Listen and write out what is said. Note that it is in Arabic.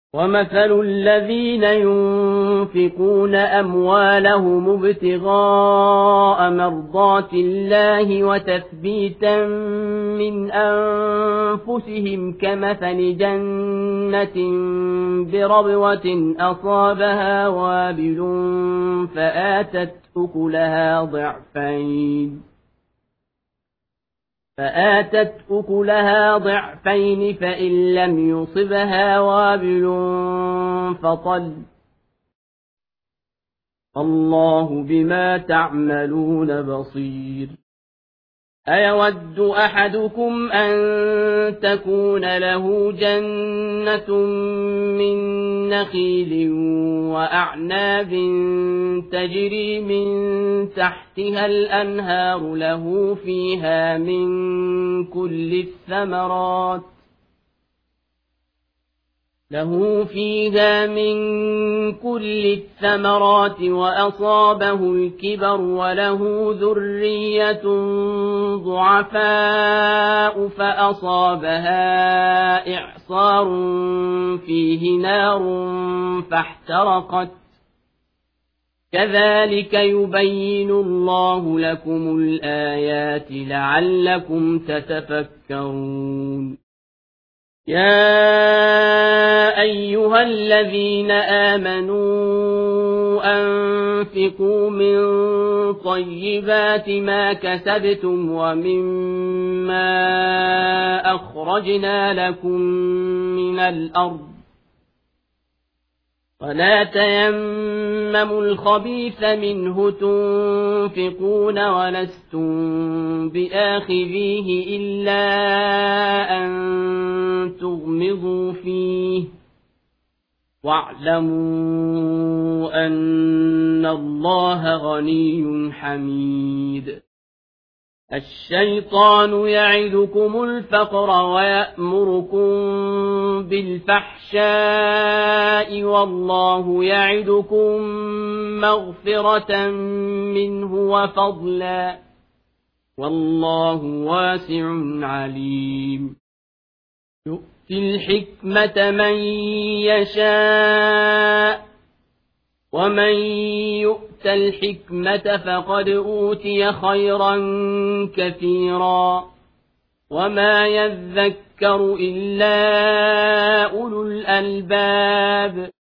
ومثل الذين ينفقون أموالهم ابتغاء مرضات الله وتثبيتا من أنفسهم كمثل جنة بربوة أصابها وابل فآتت أكلها ضعفين فإن لم يصبها وابل فطل الله بما تعملون بصير أيود أحدكم أن تكون له جنة من نخيل وأعناب تجري من تحتها الأنهار له فيها من كل الثمرات وأصابه الكبر وله ذرية ضعفاء فأصابها إعصار فيه نار فاحترقت كذلك يبين الله لكم الآيات لعلكم تتفكرون يا أيها الذين آمنوا أنفقوا من طيبات ما كسبتم ومما أخرجنا لكم من الأرض ولا تيمموا الخبيث منه تنفقون ولستم بآخذيه إلا أن تغمضوا فيه واعلموا أن الله غني حميد الشيطان يعدكم الفقر ويأمركم بالفحشاء والله يعدكم مغفرة منه وفضلا والله واسع عليم يؤتي الحكمة من يشاء ومن يؤت الحكمة فقد أوتي خيرا كثيرا وما يذكر إلا أولو الألباب